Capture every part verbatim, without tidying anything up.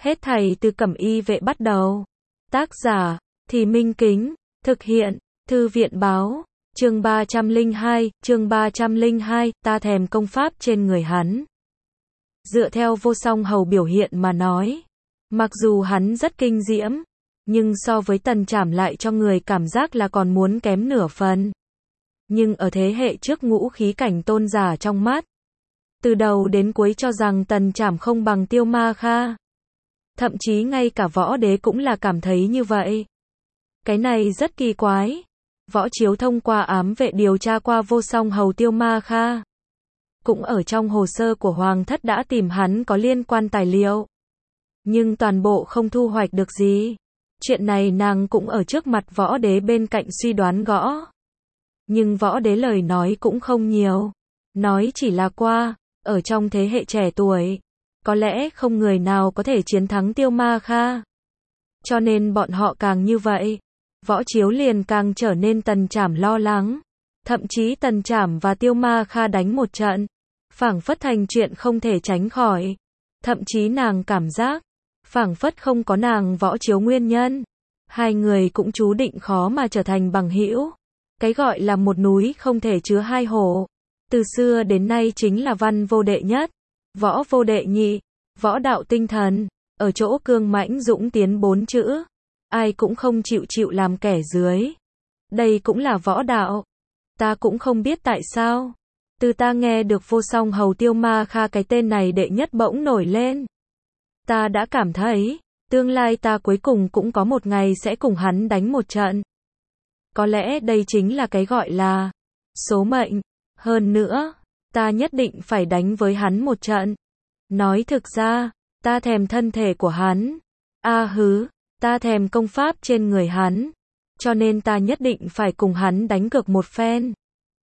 Hết thảy từ Cẩm Y Vệ bắt đầu. Tác giả, Thì Minh Kính, thực hiện, Thư viện báo, chương ba trăm lẻ hai, chương ba trăm lẻ hai, ta thèm công pháp trên người hắn. Dựa theo Vô Song Hầu biểu hiện mà nói, mặc dù hắn rất kinh diễm, nhưng so với Tần Trảm lại cho người cảm giác là còn muốn kém nửa phần. Nhưng ở thế hệ trước ngũ khí cảnh tôn giả trong mắt, từ đầu đến cuối cho rằng Tần Trảm không bằng Tiêu Ma Kha. Thậm chí ngay cả võ đế cũng là cảm thấy như vậy. Cái này rất kỳ quái. Võ Chiếu thông qua ám vệ điều tra qua Vô Song Hầu Tiêu Ma Kha. Cũng ở trong hồ sơ của Hoàng thất đã tìm hắn có liên quan tài liệu. Nhưng toàn bộ không thu hoạch được gì. Chuyện này nàng cũng ở trước mặt võ đế bên cạnh suy đoán gõ. Nhưng võ đế lời nói cũng không nhiều. Nói chỉ là qua, ở trong thế hệ trẻ tuổi, có lẽ không người nào có thể chiến thắng Tiêu Ma Kha. Cho nên bọn họ càng như vậy. Võ Chiếu liền càng trở nên Tần Trảm lo lắng. Thậm chí Tần Trảm và Tiêu Ma Kha đánh một trận, phảng phất thành chuyện không thể tránh khỏi. Thậm chí nàng cảm giác, phảng phất không có nàng Võ Chiếu nguyên nhân, hai người cũng chú định khó mà trở thành bằng hữu. Cái gọi là một núi không thể chứa hai hổ. Từ xưa đến nay chính là văn vô đệ nhất, võ vô đệ nhị, võ đạo tinh thần, ở chỗ cương mãnh dũng tiến bốn chữ. Ai cũng không chịu chịu làm kẻ dưới. Đây cũng là võ đạo. Ta cũng không biết tại sao. Từ ta nghe được Vô Song Hầu Tiêu Ma Kha cái tên này đệ nhất bỗng nổi lên. Ta đã cảm thấy, tương lai ta cuối cùng cũng có một ngày sẽ cùng hắn đánh một trận. Có lẽ đây chính là cái gọi là số mệnh. Hơn nữa, ta nhất định phải đánh với hắn một trận. Nói thực ra, ta thèm thân thể của hắn. A hứ, ta thèm công pháp trên người hắn. Cho nên ta nhất định phải cùng hắn đánh cược một phen.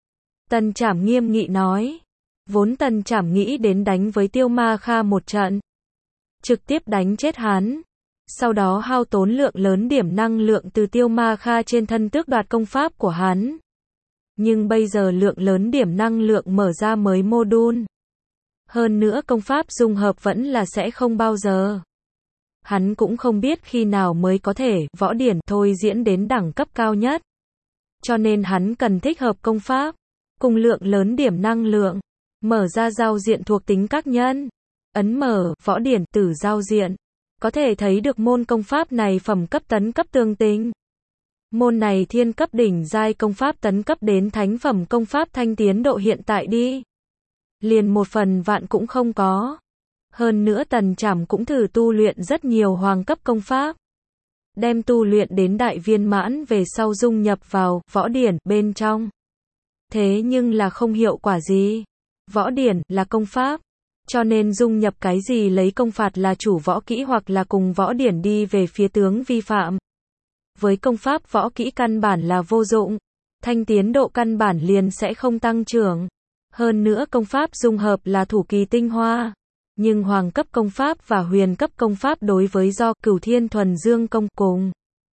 Tần Trảm nghiêm nghị nói. Vốn Tần Trảm nghĩ đến đánh với Tiêu Ma Kha một trận, trực tiếp đánh chết hắn. Sau đó hao tốn lượng lớn điểm năng lượng từ Tiêu Ma Kha trên thân tước đoạt công pháp của hắn. Nhưng bây giờ lượng lớn điểm năng lượng mở ra mới module. Hơn nữa công pháp dung hợp vẫn là sẽ không bao giờ. Hắn cũng không biết khi nào mới có thể võ điển thôi diễn đến đẳng cấp cao nhất. Cho nên hắn cần thích hợp công pháp, cùng lượng lớn điểm năng lượng, mở ra giao diện thuộc tính các nhân. Ấn mở võ điển tử giao diện. Có thể thấy được môn công pháp này phẩm cấp tấn cấp tương tinh. Môn này thiên cấp đỉnh giai công pháp tấn cấp đến thánh phẩm công pháp thanh tiến độ hiện tại đi. Liền một phần vạn cũng không có. Hơn nữa Tần Trảm cũng thử tu luyện rất nhiều hoàng cấp công pháp. Đem tu luyện đến đại viên mãn về sau dung nhập vào võ điển bên trong. Thế nhưng là không hiệu quả gì. Võ điển là công pháp. Cho nên dung nhập cái gì lấy công phạt là chủ võ kỹ hoặc là cùng võ điển đi về phía tướng vi phạm. Với công pháp võ kỹ căn bản là vô dụng. Thanh tiến độ căn bản liền sẽ không tăng trưởng. Hơn nữa công pháp dung hợp là thủ kỳ tinh hoa. Nhưng hoàng cấp công pháp và huyền cấp công pháp đối với do Cửu Thiên Thuần Dương công cùng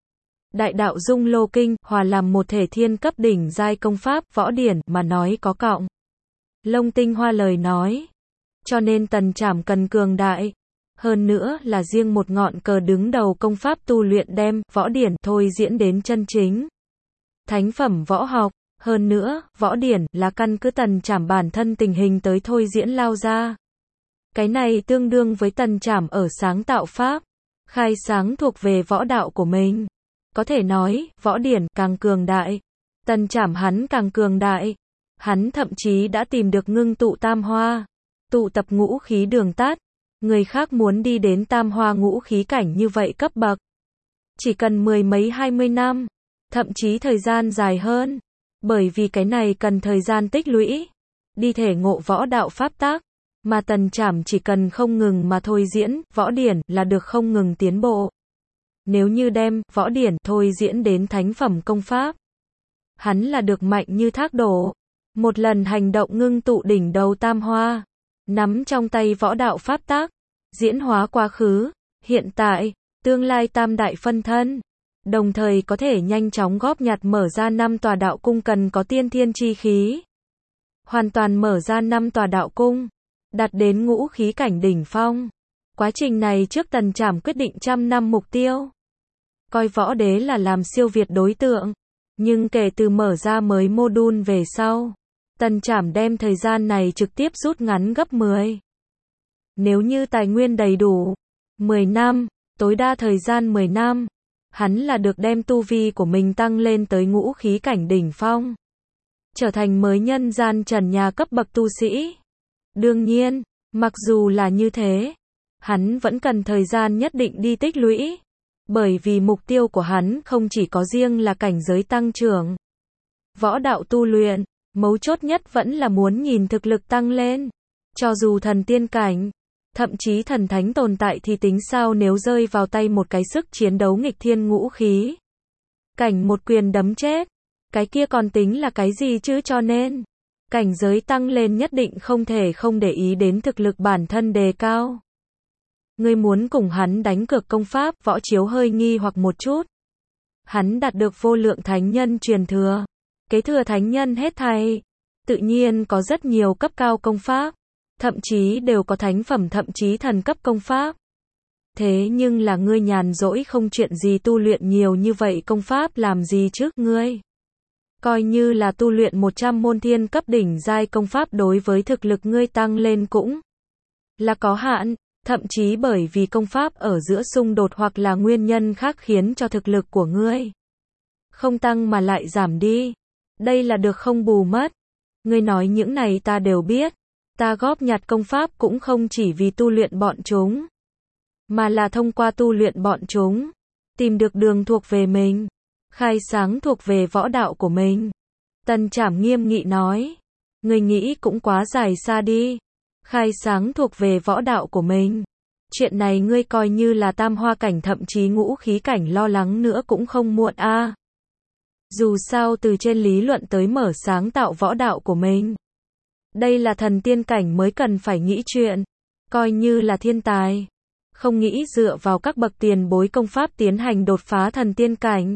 Đại đạo Dung Lô Kinh hòa làm một thể thiên cấp đỉnh giai công pháp võ điển mà nói có cộng lông tinh hoa lời nói. Cho nên Tần Trảm cần cường đại. Hơn nữa là riêng một ngọn cờ đứng đầu công pháp tu luyện đem võ điển thôi diễn đến chân chính thánh phẩm võ học. Hơn nữa, võ điển là căn cứ Tần Trảm bản thân tình hình tới thôi diễn lao ra. Cái này tương đương với Tần Trảm ở sáng tạo pháp, khai sáng thuộc về võ đạo của mình. Có thể nói, võ điển càng cường đại, Tần Trảm hắn càng cường đại. Hắn thậm chí đã tìm được ngưng tụ tam hoa, tụ tập ngũ khí đường tát. Người khác muốn đi đến tam hoa ngũ khí cảnh như vậy cấp bậc, chỉ cần mười mấy hai mươi năm, thậm chí thời gian dài hơn. Bởi vì cái này cần thời gian tích lũy, đi thể ngộ võ đạo pháp tác, mà Tần Trảm chỉ cần không ngừng mà thôi diễn võ điển là được không ngừng tiến bộ. Nếu như đem võ điển thôi diễn đến thánh phẩm công pháp, hắn là được mạnh như thác đổ. Một lần hành động ngưng tụ đỉnh đầu tam hoa, nắm trong tay võ đạo pháp tác, diễn hóa quá khứ, hiện tại, tương lai tam đại phân thân. Đồng thời có thể nhanh chóng góp nhặt mở ra năm tòa đạo cung cần có tiên thiên chi khí. Hoàn toàn mở ra năm tòa đạo cung, đạt đến ngũ khí cảnh đỉnh phong. Quá trình này trước Tần Trảm quyết định trăm năm mục tiêu. Coi võ đế là làm siêu việt đối tượng. Nhưng kể từ mở ra mới module về sau, Tần Trảm đem thời gian này trực tiếp rút ngắn gấp mười. Nếu như tài nguyên đầy đủ, mười năm, tối đa thời gian mười năm, hắn là được đem tu vi của mình tăng lên tới ngũ khí cảnh đỉnh phong. Trở thành mới nhân gian trần nhà cấp bậc tu sĩ. Đương nhiên, mặc dù là như thế, hắn vẫn cần thời gian nhất định đi tích lũy. Bởi vì mục tiêu của hắn không chỉ có riêng là cảnh giới tăng trưởng. Võ đạo tu luyện, mấu chốt nhất vẫn là muốn nhìn thực lực tăng lên. Cho dù thần tiên cảnh, thậm chí thần thánh tồn tại thì tính sao nếu rơi vào tay một cái sức chiến đấu nghịch thiên ngũ khí. Cảnh một quyền đấm chết, cái kia còn tính là cái gì chứ, cho nên, cảnh giới tăng lên nhất định không thể không để ý đến thực lực bản thân đề cao. Ngươi muốn cùng hắn đánh cược công pháp, Võ Chiếu hơi nghi hoặc một chút. Hắn đạt được vô lượng thánh nhân truyền thừa. Kế thừa thánh nhân hết thảy. Tự nhiên có rất nhiều cấp cao công pháp. Thậm chí đều có thánh phẩm, thậm chí thần cấp công pháp. Thế nhưng là ngươi nhàn rỗi không chuyện gì tu luyện nhiều như vậy công pháp làm gì chứ, ngươi? Coi như là tu luyện một trăm môn thiên cấp đỉnh giai công pháp đối với thực lực ngươi tăng lên cũng là có hạn. Thậm chí bởi vì công pháp ở giữa xung đột hoặc là nguyên nhân khác khiến cho thực lực của ngươi không tăng mà lại giảm đi. Đây là được không bù mất. Ngươi nói những này ta đều biết. Ta góp nhặt công pháp cũng không chỉ vì tu luyện bọn chúng, mà là thông qua tu luyện bọn chúng, tìm được đường thuộc về mình, khai sáng thuộc về võ đạo của mình. Tần Trảm nghiêm nghị nói. Ngươi nghĩ cũng quá dài xa đi. Khai sáng thuộc về võ đạo của mình. Chuyện này ngươi coi như là tam hoa cảnh thậm chí ngũ khí cảnh lo lắng nữa cũng không muộn a. À. Dù sao từ trên lý luận tới mở sáng tạo võ đạo của mình. Đây là thần tiên cảnh mới cần phải nghĩ chuyện. Coi như là thiên tài. Không nghĩ dựa vào các bậc tiền bối công pháp tiến hành đột phá thần tiên cảnh.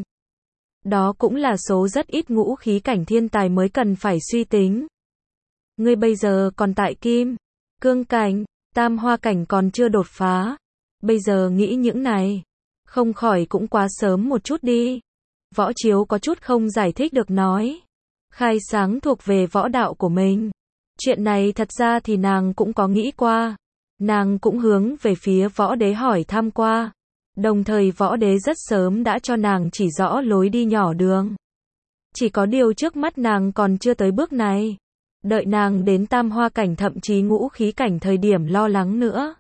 Đó cũng là số rất ít ngũ khí cảnh thiên tài mới cần phải suy tính. Ngươi bây giờ còn tại kim cương cảnh, tam hoa cảnh còn chưa đột phá. Bây giờ nghĩ những này, không khỏi cũng quá sớm một chút đi. Võ Chiếu có chút không giải thích được nói. Khai sáng thuộc về võ đạo của mình. Chuyện này thật ra thì nàng cũng có nghĩ qua. Nàng cũng hướng về phía võ đế hỏi thăm qua. Đồng thời võ đế rất sớm đã cho nàng chỉ rõ lối đi nhỏ đường. Chỉ có điều trước mắt nàng còn chưa tới bước này. Đợi nàng đến tam hoa cảnh thậm chí ngũ khí cảnh thời điểm lo lắng nữa.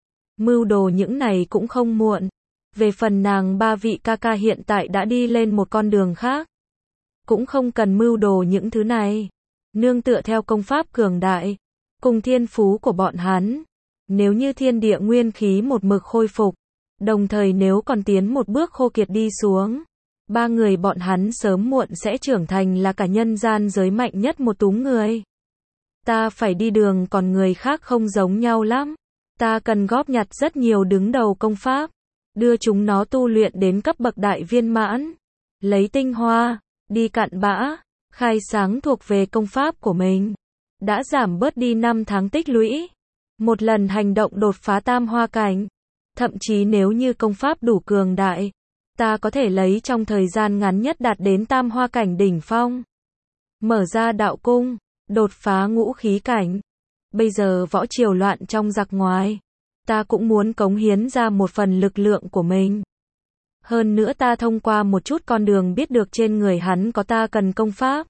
Mưu đồ những này cũng không muộn. Về phần nàng ba vị ca ca hiện tại đã đi lên một con đường khác. Cũng không cần mưu đồ những thứ này. Nương tựa theo công pháp cường đại. Cùng thiên phú của bọn hắn. Nếu như thiên địa nguyên khí một mực khôi phục. Đồng thời nếu còn tiến một bước khô kiệt đi xuống. Ba người bọn hắn sớm muộn sẽ trưởng thành là cả nhân gian giới mạnh nhất một túm người. Ta phải đi đường còn người khác không giống nhau lắm. Ta cần góp nhặt rất nhiều đứng đầu công pháp. Đưa chúng nó tu luyện đến cấp bậc đại viên mãn. Lấy tinh hoa, đi cặn bã, khai sáng thuộc về công pháp của mình. Đã giảm bớt đi năm tháng tích lũy. Một lần hành động đột phá tam hoa cảnh. Thậm chí nếu như công pháp đủ cường đại. Ta có thể lấy trong thời gian ngắn nhất đạt đến tam hoa cảnh đỉnh phong. Mở ra đạo cung, đột phá ngũ khí cảnh. Bây giờ võ triều loạn trong giặc ngoài. Ta cũng muốn cống hiến ra một phần lực lượng của mình. Hơn nữa ta thông qua một chút con đường biết được trên người hắn có ta cần công pháp.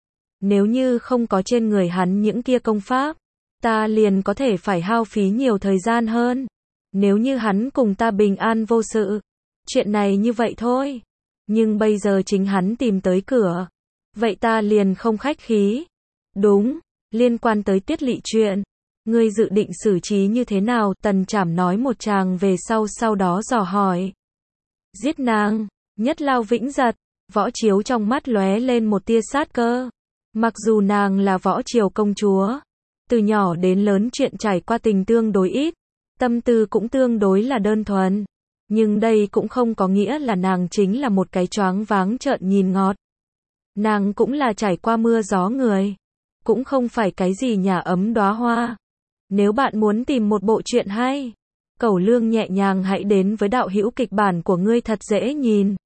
Nếu như không có trên người hắn những kia công pháp, ta liền có thể phải hao phí nhiều thời gian hơn. Nếu như hắn cùng ta bình an vô sự. Chuyện này như vậy thôi. Nhưng bây giờ chính hắn tìm tới cửa. Vậy ta liền không khách khí. Đúng, liên quan tới Tuyết Lỵ chuyện. Ngươi dự định xử trí như thế nào? Tần Trảm nói một tràng về sau sau đó dò hỏi. Giết nàng, nhất lao vĩnh giật. Võ Chiếu trong mắt lóe lên một tia sát cơ. Mặc dù nàng là võ triều công chúa. Từ nhỏ đến lớn chuyện trải qua tình tương đối ít. Tâm tư cũng tương đối là đơn thuần. Nhưng đây cũng không có nghĩa là nàng chính là một cái choáng váng trợn nhìn ngọt. Nàng cũng là trải qua mưa gió người. Cũng không phải cái gì nhà ấm đóa hoa. Nếu bạn muốn tìm một bộ truyện hay, Cẩu Lương nhẹ nhàng hãy đến với đạo hữu kịch bản của ngươi thật dễ nhìn.